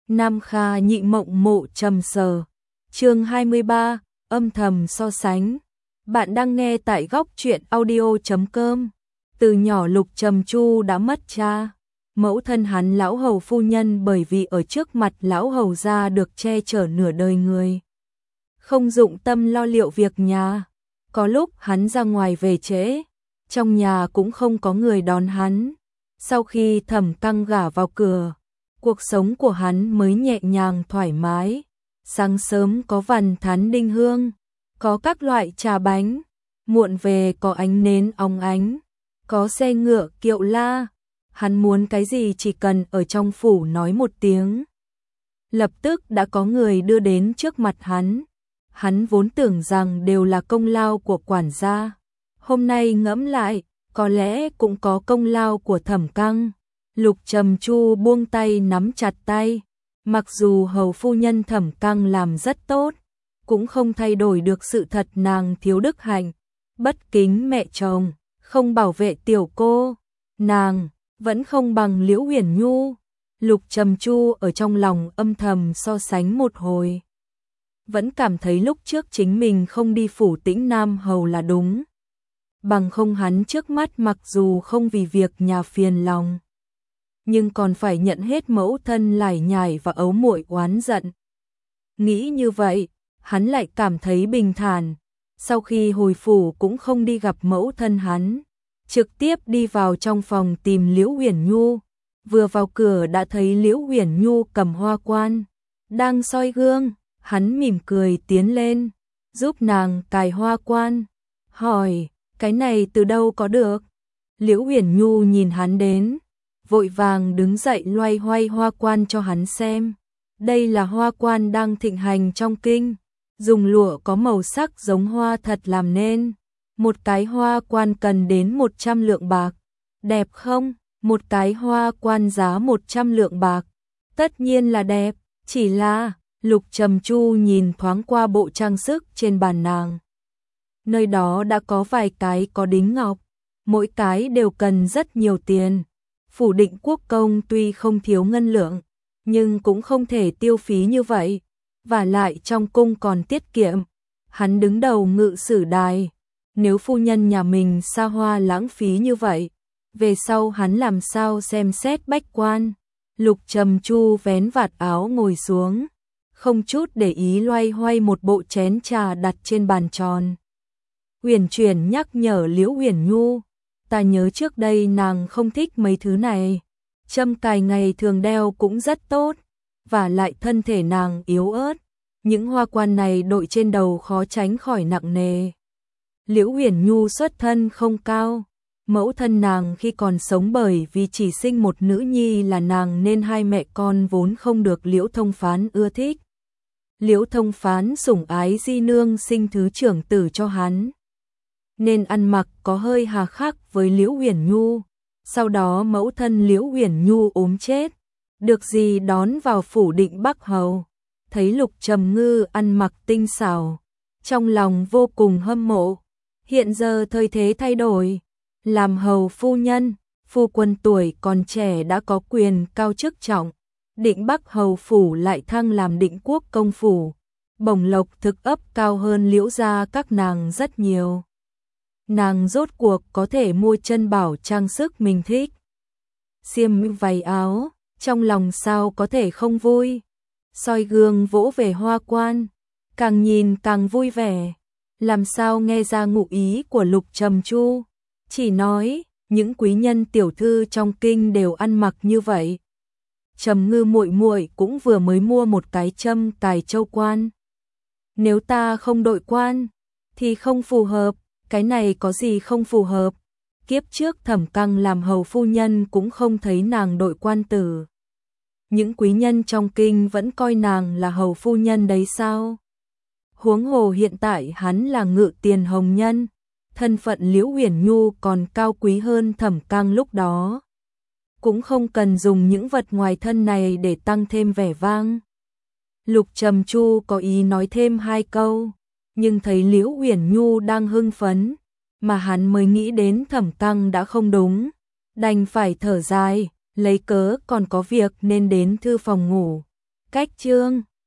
Nam Kha nhị mộng mộ trầm sờ. Chương 23, âm thầm so sánh. Bạn đang nghe tại góc truyện audio.com. Từ nhỏ Lục Trầm Chu đã mất cha. Mẫu thân hắn lão hầu phu nhân bởi vì ở trước mặt lão hầu gia được che chở nửa đời người. Không dụng tâm lo liệu việc nhà. Có lúc hắn ra ngoài về trễ, trong nhà cũng không có người đón hắn. Sau khi Thẩm Căng gả vào cửa, cuộc sống của hắn mới nhẹ nhàng thoải mái. Sáng sớm có vằn thắn đinh hương, có các loại trà bánh, muộn về có ánh nến óng ánh, có xe ngựa kiệu la. Hắn muốn cái gì chỉ cần ở trong phủ nói một tiếng, lập tức đã có người đưa đến trước mặt hắn. Hắn vốn tưởng rằng đều là công lao của quản gia, hôm nay ngẫm lại, có lẽ cũng có công lao của Thẩm Căng. Lục Trầm Chu buông tay nắm chặt tay, mặc dù hầu phu nhân Thẩm Căng làm rất tốt, cũng không thay đổi được sự thật nàng thiếu đức hạnh, bất kính mẹ chồng, không bảo vệ tiểu cô, nàng vẫn không bằng Liễu Uyển Nhu. Lục Trầm Chu ở trong lòng âm thầm so sánh một hồi, vẫn cảm thấy lúc trước chính mình không đi phủ Tĩnh Nam hầu là đúng. Bằng không hắn trước mắt mặc dù không vì việc nhà phiền lòng, nhưng còn phải nhận hết mẫu thân lải nhải và ấu muội oán giận. Nghĩ như vậy, hắn lại cảm thấy bình thản. Sau khi hồi phủ cũng không đi gặp mẫu thân hắn, trực tiếp đi vào trong phòng tìm Liễu Uyển Nhu. Vừa vào cửa đã thấy Liễu Uyển Nhu cầm hoa quan, đang soi gương. Hắn mỉm cười tiến lên, giúp nàng cài hoa quan, hỏi, cái này từ đâu có được? Liễu Uyển Nhu nhìn hắn đến, vội vàng đứng dậy loay hoay hoa quan cho hắn xem. Đây là hoa quan đang thịnh hành trong kinh, dùng lụa có màu sắc giống hoa thật làm nên. Một cái hoa quan cần đến 100 lượng bạc. Đẹp không? Một cái hoa quan giá 100 lượng bạc. Tất nhiên là đẹp, chỉ là... Lục Trầm Chu nhìn thoáng qua bộ trang sức trên bàn nàng. Nơi đó đã có vài cái có đính ngọc, mỗi cái đều cần rất nhiều tiền. Phủ Định Quốc công tuy không thiếu ngân lượng, nhưng cũng không thể tiêu phí như vậy, và lại trong cung còn tiết kiệm. Hắn đứng đầu ngự sử đài, nếu phu nhân nhà mình xa hoa lãng phí như vậy, về sau hắn làm sao xem xét bách quan. Lục Trầm Chu vén vạt áo ngồi xuống, không chút để ý loay hoay một bộ chén trà đặt trên bàn tròn. Uyển Chuyển nhắc nhở Liễu Uyển Nhu, ta nhớ trước đây nàng không thích mấy thứ này. Châm cài ngày thường đeo cũng rất tốt, và lại thân thể nàng yếu ớt, những hoa quan này đội trên đầu khó tránh khỏi nặng nề. Liễu Uyển Nhu xuất thân không cao, mẫu thân nàng khi còn sống bởi vì chỉ sinh một nữ nhi là nàng nên hai mẹ con vốn không được Liễu Thông Phán ưa thích. Liễu Thông Phán sủng ái di nương sinh thứ trưởng tử cho hắn, nên ăn mặc có hơi hà khắc với Liễu Uyển Nhu. Sau đó mẫu thân Liễu Uyển Nhu ốm chết, được dì đón vào phủ Định Bắc hầu. Thấy Lục Trầm Ngư ăn mặc tinh xảo, trong lòng vô cùng hâm mộ. Hiện giờ thời thế thay đổi, làm hầu phu nhân, phu quân tuổi còn trẻ đã có quyền cao chức trọng. Định Bắc hầu phủ lại thăng làm Định Quốc công phủ, bổng lộc thực ấp cao hơn Liễu gia các nàng rất nhiều. Nàng rốt cuộc có thể mua chân bảo trang sức mình thích, xiêm váy áo, trong lòng sao có thể không vui. Soi gương vỗ về hoa quan, càng nhìn càng vui vẻ. Làm sao nghe ra ngụ ý của Lục Trầm Chu, chỉ nói những quý nhân tiểu thư trong kinh đều ăn mặc như vậy. Trầm Ngư muội muội cũng vừa mới mua một cái châm cài châu quan. Nếu ta không đội quan thì không phù hợp, cái này có gì không phù hợp? Kiếp trước Thẩm Căng làm hầu phu nhân cũng không thấy nàng đội quan tử. Những quý nhân trong kinh vẫn coi nàng là hầu phu nhân đấy sao? Huống hồ hiện tại hắn là ngự tiền hồng nhân, thân phận Liễu Uyển Nhu còn cao quý hơn Thẩm Căng lúc đó. Cũng không cần dùng những vật ngoài thân này để tăng thêm vẻ vang. Lục Trầm Chu có ý nói thêm hai câu, nhưng thấy Liễu Uyển Nhu đang hưng phấn, mà hắn mới nghĩ đến Thẩm Căng đã không đúng, đành phải thở dài, lấy cớ còn có việc nên đến thư phòng ngủ. Cách chương